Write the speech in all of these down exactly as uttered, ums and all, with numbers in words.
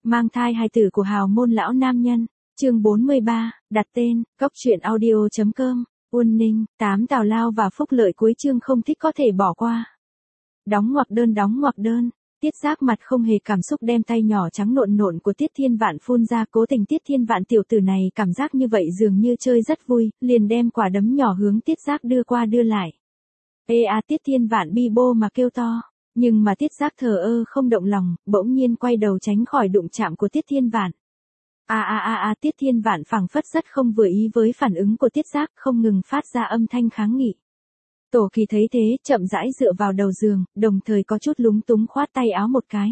Mang thai hài tử của hào môn lão nam nhân. Chương bốn mươi ba, đặt tên, cốc truyện audio chấm com, Uân Ninh, tám tào lao và phúc lợi cuối chương không thích có thể bỏ qua. Đóng ngoặc đơn đóng ngoặc đơn. Tiết Giác mặt không hề cảm xúc đem tay nhỏ trắng nộn nộn của Tiết Thiên Vạn phun ra, cố tình Tiết Thiên Vạn tiểu tử này cảm giác như vậy dường như chơi rất vui, liền đem quả đấm nhỏ hướng Tiết Giác đưa qua đưa lại. Ê à, Tiết Thiên Vạn bi bô mà kêu to, nhưng mà Tiết Giác thờ ơ không động lòng, bỗng nhiên quay đầu tránh khỏi đụng chạm của Tiết Thiên Vạn. A a a a, Tiết Thiên Vạn phảng phất rất không vừa ý với phản ứng của Tiết Giác, không ngừng phát ra âm thanh kháng nghị. Tổ Kỳ thấy thế, chậm rãi dựa vào đầu giường, đồng thời có chút lúng túng khoát tay áo một cái.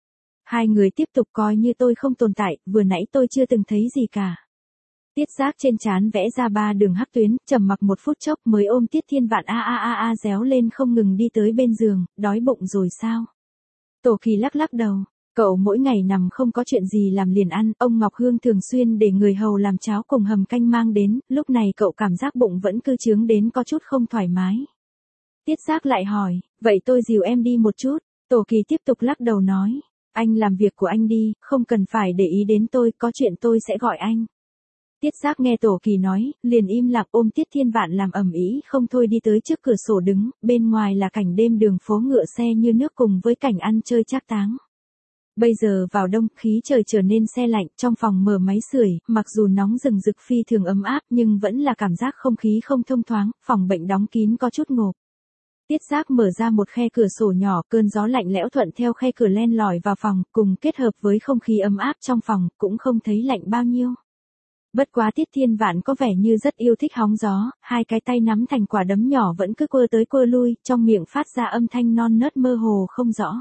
Hai người tiếp tục coi như tôi không tồn tại, vừa nãy tôi chưa từng thấy gì cả. Tiết Giác trên trán vẽ ra ba đường hắc tuyến, trầm mặc một phút chốc mới ôm Tiết Thiên Vạn a a a a réo lên không ngừng đi tới bên giường, đói bụng rồi sao? Tổ Kỳ lắc lắc đầu. Cậu mỗi ngày nằm không có chuyện gì làm liền ăn, ông Ngọc Hương thường xuyên để người hầu làm cháo cùng hầm canh mang đến, lúc này cậu cảm giác bụng vẫn cứ chướng đến có chút không thoải mái. Tiết Giác lại hỏi, vậy tôi dìu em đi một chút, Tổ Kỳ tiếp tục lắc đầu nói, anh làm việc của anh đi, không cần phải để ý đến tôi, có chuyện tôi sẽ gọi anh. Tiết Giác nghe Tổ Kỳ nói, liền im lặng ôm Tiết Thiên Vạn làm ầm ĩ không thôi đi tới trước cửa sổ đứng, bên ngoài là cảnh đêm đường phố ngựa xe như nước cùng với cảnh ăn chơi trác táng. Bây giờ vào đông, khí trời trở nên se lạnh, trong phòng mở máy sưởi, mặc dù nóng rừng rực phi thường ấm áp nhưng vẫn là cảm giác không khí không thông thoáng, phòng bệnh đóng kín có chút ngộp. Tiết Giác mở ra một khe cửa sổ nhỏ, cơn gió lạnh lẽo thuận theo khe cửa len lỏi vào phòng, cùng kết hợp với không khí ấm áp trong phòng, cũng không thấy lạnh bao nhiêu. Bất quá Tiết Thiên Vạn có vẻ như rất yêu thích hóng gió, hai cái tay nắm thành quả đấm nhỏ vẫn cứ quơ tới quơ lui, trong miệng phát ra âm thanh non nớt mơ hồ không rõ.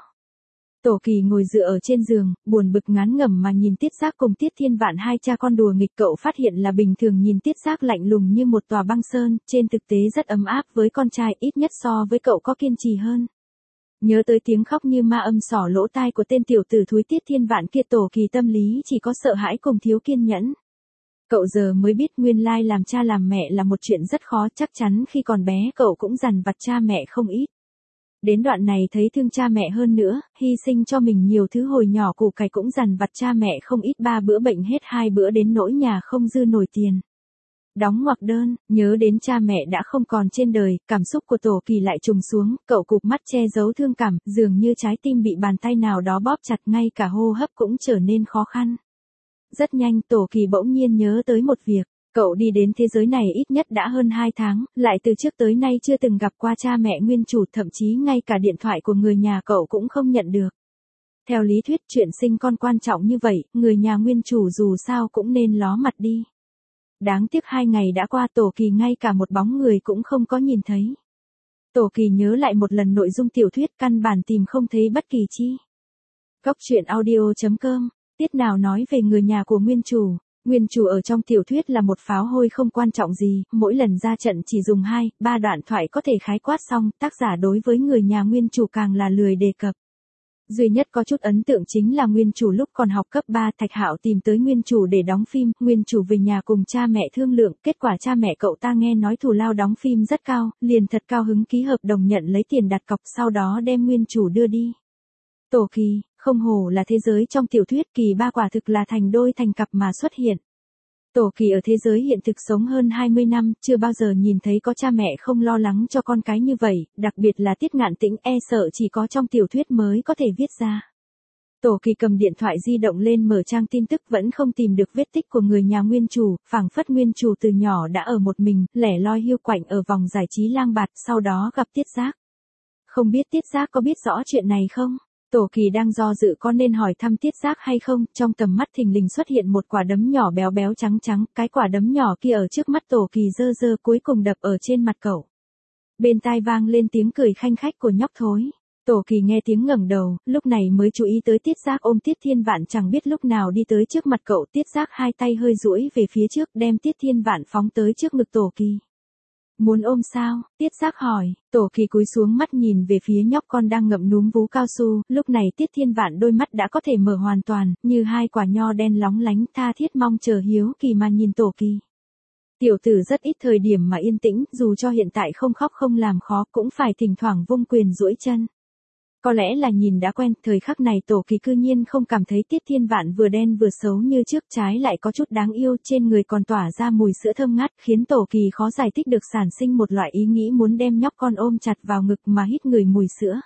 Tổ Kỳ ngồi dựa ở trên giường, buồn bực ngán ngẩm mà nhìn Tiết Giác cùng Tiết Thiên Vạn hai cha con đùa nghịch, cậu phát hiện là bình thường nhìn Tiết Giác lạnh lùng như một tòa băng sơn, trên thực tế rất ấm áp với con trai, ít nhất so với cậu có kiên trì hơn. Nhớ tới tiếng khóc như ma âm sỏ lỗ tai của tên tiểu tử thúi Tiết Thiên Vạn kia, Tổ Kỳ tâm lý chỉ có sợ hãi cùng thiếu kiên nhẫn. Cậu giờ mới biết nguyên lai làm cha làm mẹ là một chuyện rất khó, chắc chắn khi còn bé cậu cũng dằn vặt cha mẹ không ít. Đến đoạn này thấy thương cha mẹ hơn nữa, hy sinh cho mình nhiều thứ hồi nhỏ củ cải cũng dằn vặt cha mẹ không ít, ba bữa bệnh hết hai bữa đến nỗi nhà không dư nổi tiền. Đóng ngoặc đơn, nhớ đến cha mẹ đã không còn trên đời, cảm xúc của Tổ Kỳ lại trùng xuống, cậu cụp mắt che giấu thương cảm, dường như trái tim bị bàn tay nào đó bóp chặt, ngay cả hô hấp cũng trở nên khó khăn. Rất nhanh Tổ Kỳ bỗng nhiên nhớ tới một việc. Cậu đi đến thế giới này ít nhất đã hơn hai tháng, lại từ trước tới nay chưa từng gặp qua cha mẹ nguyên chủ, thậm chí ngay cả điện thoại của người nhà cậu cũng không nhận được. Theo lý thuyết chuyện sinh con quan trọng như vậy, người nhà nguyên chủ dù sao cũng nên ló mặt đi. Đáng tiếc hai ngày đã qua, Tổ Kỳ ngay cả một bóng người cũng không có nhìn thấy. Tổ Kỳ nhớ lại một lần nội dung tiểu thuyết, căn bản tìm không thấy bất kỳ chi. Cốc truyện audio chấm com, tiết nào nói về người nhà của nguyên chủ. Nguyên chủ ở trong tiểu thuyết là một pháo hôi không quan trọng gì, mỗi lần ra trận chỉ dùng hai, ba đoạn thoại có thể khái quát xong, tác giả đối với người nhà nguyên chủ càng là lười đề cập. Duy nhất có chút ấn tượng chính là nguyên chủ lúc còn học cấp ba, Thạch Hạo tìm tới nguyên chủ để đóng phim, nguyên chủ về nhà cùng cha mẹ thương lượng, kết quả cha mẹ cậu ta nghe nói thù lao đóng phim rất cao, liền thật cao hứng ký hợp đồng nhận lấy tiền đặt cọc, sau đó đem nguyên chủ đưa đi. Tổ Kỳ, không hổ là thế giới trong tiểu thuyết, kỳ ba quả thực là thành đôi thành cặp mà xuất hiện. Tổ Kỳ ở thế giới hiện thực sống hơn hai mươi năm, chưa bao giờ nhìn thấy có cha mẹ không lo lắng cho con cái như vậy, đặc biệt là Tiết Ngạn Tĩnh, e sợ chỉ có trong tiểu thuyết mới có thể viết ra. Tổ Kỳ cầm điện thoại di động lên mở trang tin tức, vẫn không tìm được vết tích của người nhà nguyên chủ, phảng phất nguyên chủ từ nhỏ đã ở một mình, lẻ loi hiu quạnh ở vòng giải trí lang bạt, sau đó gặp Tiết Giác. Không biết Tiết Giác có biết rõ chuyện này không? Tổ Kỳ đang do dự có nên hỏi thăm Tiết Giác hay không, trong tầm mắt thình lình xuất hiện một quả đấm nhỏ béo béo trắng trắng, cái quả đấm nhỏ kia ở trước mắt Tổ Kỳ dơ dơ, cuối cùng đập ở trên mặt cậu. Bên tai vang lên tiếng cười khanh khách của nhóc thối. Tổ Kỳ nghe tiếng ngẩng đầu, lúc này mới chú ý tới Tiết Giác ôm Tiết Thiên Vạn chẳng biết lúc nào đi tới trước mặt cậu, Tiết Giác hai tay hơi duỗi về phía trước đem Tiết Thiên Vạn phóng tới trước ngực Tổ Kỳ. Muốn ôm sao? Tiết Giác hỏi. Tổ Kỳ cúi xuống mắt nhìn về phía nhóc con đang ngậm núm vú cao su, lúc này Tiết Thiên Vạn đôi mắt đã có thể mở hoàn toàn, như hai quả nho đen lóng lánh, tha thiết mong chờ hiếu kỳ mà nhìn Tổ Kỳ. Tiểu tử rất ít thời điểm mà yên tĩnh, dù cho hiện tại không khóc không làm khó cũng phải thỉnh thoảng vung quyền duỗi chân. Có lẽ là nhìn đã quen, thời khắc này Tổ Kỳ cư nhiên không cảm thấy Tiết Thiên Vạn vừa đen vừa xấu như trước, trái lại có chút đáng yêu, trên người còn tỏa ra mùi sữa thơm ngát, khiến Tổ Kỳ khó giải thích được sản sinh một loại ý nghĩ muốn đem nhóc con ôm chặt vào ngực mà hít người mùi sữa.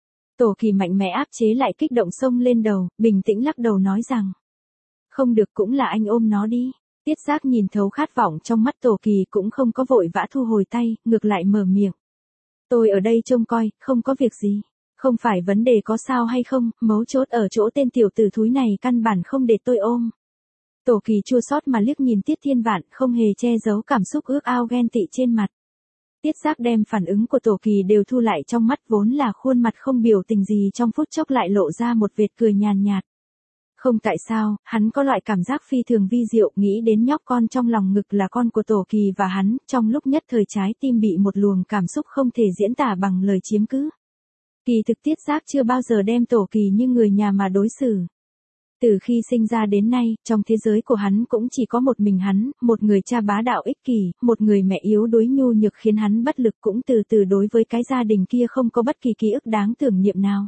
Tổ Kỳ mạnh mẽ áp chế lại kích động xông lên đầu, bình tĩnh lắc đầu nói rằng. Không được, cũng là anh ôm nó đi. Tiết Giác nhìn thấu khát vọng trong mắt Tổ Kỳ cũng không có vội vã thu hồi tay, ngược lại mở miệng. Tôi ở đây trông coi, không có việc gì. Không phải vấn đề có sao hay không, mấu chốt ở chỗ tên tiểu tử thúi này căn bản không để tôi ôm. Tổ Kỳ chua xót mà liếc nhìn Tiết Thiên Vạn, không hề che giấu cảm xúc ước ao ghen tị trên mặt. Tiết Giác đem phản ứng của Tổ Kỳ đều thu lại trong mắt, vốn là khuôn mặt không biểu tình gì trong phút chốc lại lộ ra một vệt cười nhàn nhạt. Không tại sao, hắn có loại cảm giác phi thường vi diệu, nghĩ đến nhóc con trong lòng ngực là con của Tổ Kỳ và hắn, trong lúc nhất thời trái tim bị một luồng cảm xúc không thể diễn tả bằng lời chiếm cứ. Kỳ thực Tiết Giác chưa bao giờ đem Tổ Kỳ như người nhà mà đối xử. Từ khi sinh ra đến nay, trong thế giới của hắn cũng chỉ có một mình hắn, một người cha bá đạo ích kỷ, một người mẹ yếu đuối nhu nhược khiến hắn bất lực, cũng từ từ đối với cái gia đình kia không có bất kỳ ký ức đáng tưởng niệm nào.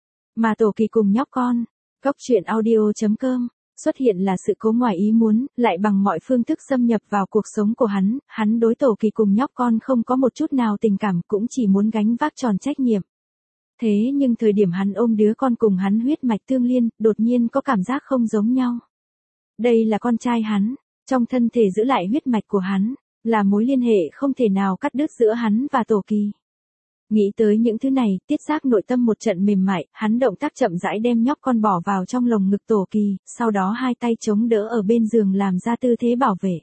Mà Tổ Kỳ cùng nhóc con, Góc truyện audio chấm com, xuất hiện là sự cố ngoài ý muốn, lại bằng mọi phương thức xâm nhập vào cuộc sống của hắn, hắn đối Tổ Kỳ cùng nhóc con không có một chút nào tình cảm, cũng chỉ muốn gánh vác tròn trách nhiệm. Thế nhưng thời điểm hắn ôm đứa con cùng hắn huyết mạch tương liên, đột nhiên có cảm giác không giống nhau. Đây là con trai hắn, trong thân thể giữ lại huyết mạch của hắn, là mối liên hệ không thể nào cắt đứt giữa hắn và Tổ Kỳ. Nghĩ tới những thứ này, Tiết Giác nội tâm một trận mềm mại, hắn động tác chậm rãi đem nhóc con bỏ vào trong lồng ngực Tổ Kỳ, sau đó hai tay chống đỡ ở bên giường làm ra tư thế bảo vệ.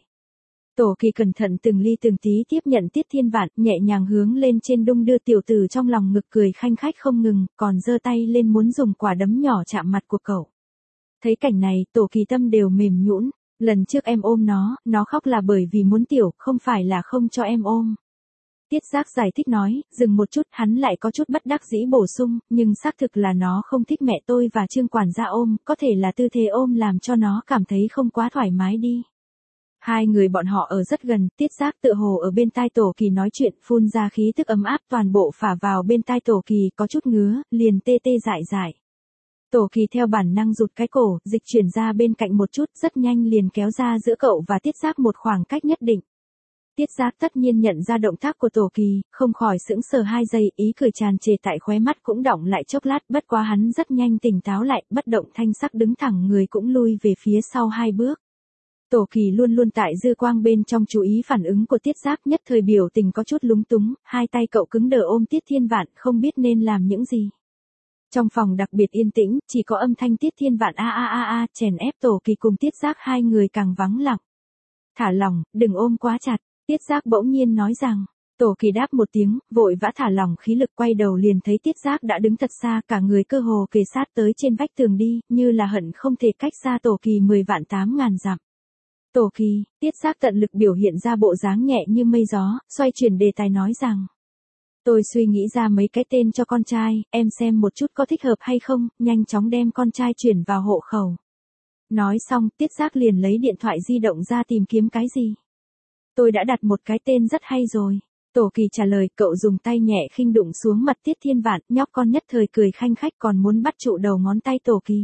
Tổ Kỳ cẩn thận từng ly từng tí tiếp nhận Tiết Thiên Vạn, nhẹ nhàng hướng lên trên đung đưa tiểu tử trong lòng ngực, cười khanh khách không ngừng, còn giơ tay lên muốn dùng quả đấm nhỏ chạm mặt của cậu. Thấy cảnh này, Tổ Kỳ tâm đều mềm nhũn, lần trước em ôm nó, nó khóc là bởi vì muốn tiểu, không phải là không cho em ôm. Tiết Giác giải thích nói, dừng một chút, hắn lại có chút bất đắc dĩ bổ sung, nhưng xác thực là nó không thích mẹ tôi và Trương quản gia ôm, có thể là tư thế ôm làm cho nó cảm thấy không quá thoải mái đi. Hai người bọn họ ở rất gần, Tiết Giác tựa hồ ở bên tai Tổ Kỳ nói chuyện, phun ra khí tức ấm áp toàn bộ phả vào bên tai Tổ Kỳ, có chút ngứa, liền tê tê dại dại. Tổ Kỳ theo bản năng rụt cái cổ, dịch chuyển ra bên cạnh một chút, rất nhanh liền kéo ra giữa cậu và Tiết Giác một khoảng cách nhất định. Tiết Giác tất nhiên nhận ra động tác của Tổ Kỳ, không khỏi sững sờ hai giây, ý cười tràn trề tại khóe mắt cũng đọng lại chốc lát, bất quá hắn rất nhanh tỉnh táo lại, bất động thanh sắc đứng thẳng người cũng lui về phía sau hai bước. Tổ Kỳ luôn luôn tại dư quang bên trong chú ý phản ứng của Tiết Giác, nhất thời biểu tình có chút lúng túng, hai tay cậu cứng đờ ôm Tiết Thiên Vạn, không biết nên làm những gì. Trong phòng đặc biệt yên tĩnh, chỉ có âm thanh Tiết Thiên Vạn a a a a chèn ép Tổ Kỳ cùng Tiết Giác, hai người càng vắng lặng. Thả lỏng, đừng ôm quá chặt, Tiết Giác bỗng nhiên nói rằng. Tổ Kỳ đáp một tiếng, vội vã thả lỏng khí lực, quay đầu liền thấy Tiết Giác đã đứng thật xa, cả người cơ hồ kề sát tới trên vách tường đi, như là hận không thể cách xa Tổ Kỳ mười vạn tám ngàn dặm. Tổ Kỳ, Tiết Giác tận lực biểu hiện ra bộ dáng nhẹ như mây gió, xoay chuyển đề tài nói rằng. Tôi suy nghĩ ra mấy cái tên cho con trai, em xem một chút có thích hợp hay không, nhanh chóng đem con trai chuyển vào hộ khẩu. Nói xong, Tiết Giác liền lấy điện thoại di động ra tìm kiếm cái gì. Tôi đã đặt một cái tên rất hay rồi. Tổ Kỳ trả lời, cậu dùng tay nhẹ khinh đụng xuống mặt Tiết Thiên Vạn, nhóc con nhất thời cười khanh khách còn muốn bắt trụ đầu ngón tay Tổ Kỳ.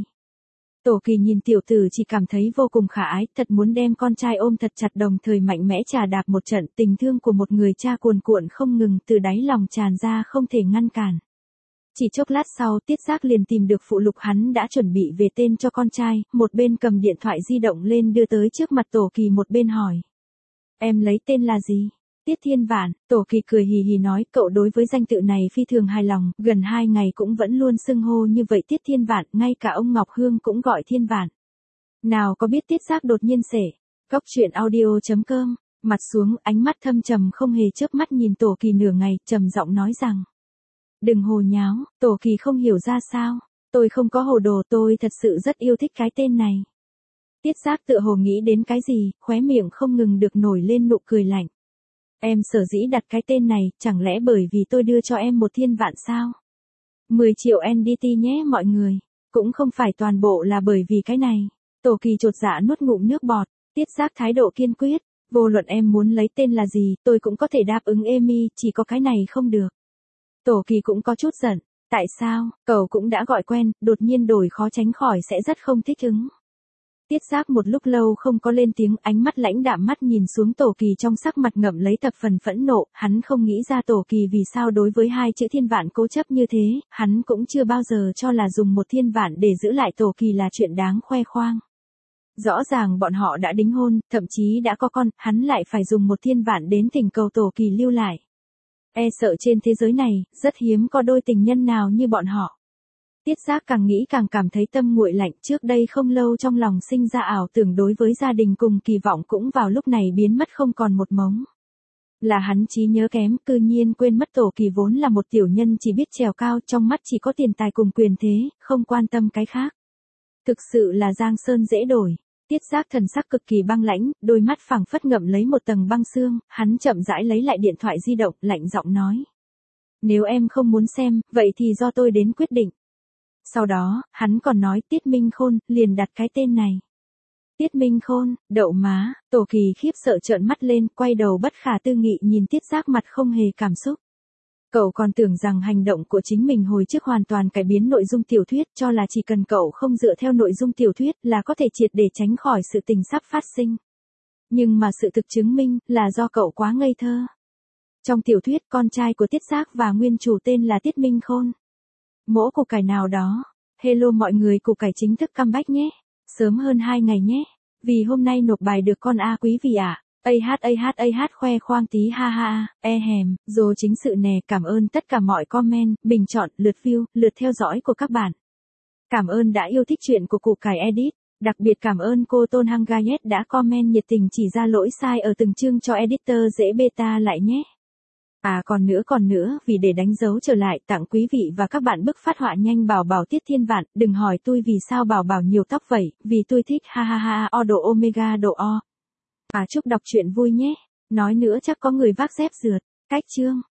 Tổ Kỳ nhìn tiểu tử chỉ cảm thấy vô cùng khả ái, thật muốn đem con trai ôm thật chặt, đồng thời mạnh mẽ trà đạp một trận, tình thương của một người cha cuồn cuộn không ngừng từ đáy lòng tràn ra không thể ngăn cản. Chỉ chốc lát sau, Tiết Giác liền tìm được phụ lục hắn đã chuẩn bị về tên cho con trai, một bên cầm điện thoại di động lên đưa tới trước mặt Tổ Kỳ, một bên hỏi. Em lấy tên là gì? Tiết Thiên Vạn. Tổ Kỳ cười hì hì nói, cậu đối với danh tự này phi thường hài lòng, gần hai ngày cũng vẫn luôn xưng hô như vậy Tiết Thiên Vạn, ngay cả ông Ngọc Hương cũng gọi Thiên Vạn. Nào có biết Tiết Giác đột nhiên sể. Góc truyện audio chấm com, mặt xuống, ánh mắt thâm trầm không hề chớp mắt nhìn Tổ Kỳ nửa ngày, trầm giọng nói rằng. Đừng hồ nháo, Tổ Kỳ không hiểu ra sao. Tôi không có hồ đồ, tôi thật sự rất yêu thích cái tên này. Tiết Giác tựa hồ nghĩ đến cái gì, khóe miệng không ngừng được nổi lên nụ cười lạnh. Em sở dĩ đặt cái tên này, chẳng lẽ bởi vì tôi đưa cho em một Thiên Vạn sao? mười triệu en đê tê nhé mọi người. Cũng không phải toàn bộ là bởi vì cái này. Tổ Kỳ chột dạ nuốt ngụm nước bọt, Tiết Giác thái độ kiên quyết. Vô luận em muốn lấy tên là gì, tôi cũng có thể đáp ứng Amy, chỉ có cái này không được. Tổ Kỳ cũng có chút giận. Tại sao, cậu cũng đã gọi quen, đột nhiên đổi khó tránh khỏi sẽ rất không thích ứng. Tiết Giác một lúc lâu không có lên tiếng, ánh mắt lãnh đạm mắt nhìn xuống Tổ Kỳ trong sắc mặt ngậm lấy tập phần phẫn nộ, hắn không nghĩ ra Tổ Kỳ vì sao đối với hai chữ thiên vạn cố chấp như thế, hắn cũng chưa bao giờ cho là dùng một thiên vạn để giữ lại Tổ Kỳ là chuyện đáng khoe khoang. Rõ ràng bọn họ đã đính hôn, thậm chí đã có con, hắn lại phải dùng một thiên vạn đến thỉnh cầu Tổ Kỳ lưu lại. E sợ trên thế giới này, rất hiếm có đôi tình nhân nào như bọn họ. Tiết Giác càng nghĩ càng cảm thấy tâm nguội lạnh, trước đây không lâu trong lòng sinh ra ảo tưởng đối với gia đình cùng kỳ vọng cũng vào lúc này biến mất không còn một mống. Là hắn trí nhớ kém, cư nhiên quên mất Tổ Kỳ vốn là một tiểu nhân chỉ biết trèo cao, trong mắt chỉ có tiền tài cùng quyền thế, không quan tâm cái khác. Thực sự là giang sơn dễ đổi. Tiết Giác thần sắc cực kỳ băng lãnh, đôi mắt phẳng phất ngậm lấy một tầng băng xương, hắn chậm rãi lấy lại điện thoại di động, lạnh giọng nói. Nếu em không muốn xem, vậy thì do tôi đến quyết định. Sau đó, hắn còn nói Tiết Minh Khôn, liền đặt cái tên này. Tiết Minh Khôn, đậu má, Tổ Kỳ khiếp sợ trợn mắt lên, quay đầu bất khả tư nghị nhìn Tiết Giác mặt không hề cảm xúc. Cậu còn tưởng rằng hành động của chính mình hồi trước hoàn toàn cải biến nội dung tiểu thuyết, cho là chỉ cần cậu không dựa theo nội dung tiểu thuyết là có thể triệt để tránh khỏi sự tình sắp phát sinh. Nhưng mà sự thực chứng minh là do cậu quá ngây thơ. Trong tiểu thuyết, con trai của Tiết Giác và nguyên chủ tên là Tiết Minh Khôn. Mỗ củ cải nào đó. Hello mọi người, củ cải chính thức comeback nhé. Sớm hơn hai ngày nhé. Vì hôm nay nộp bài được con A quý vị ạ. A hát A hát A hát khoe khoang tí ha ha, e hèm, dồ chính sự nè, cảm ơn tất cả mọi comment, bình chọn, lượt view, lượt theo dõi của các bạn. Cảm ơn đã yêu thích chuyện của củ cải edit, đặc biệt cảm ơn cô Tôn Hangayet đã comment nhiệt tình chỉ ra lỗi sai ở từng chương cho editor dễ beta lại nhé. À còn nữa còn nữa, vì để đánh dấu trở lại tặng quý vị và các bạn bức phát họa nhanh Bảo Bảo Tiết Thiên Vạn, đừng hỏi tôi vì sao Bảo Bảo nhiều tóc vậy, vì tôi thích ha ha ha o độ omega độ o. À chúc đọc truyện vui nhé. Nói nữa chắc có người vác dép rượt. Cách chương.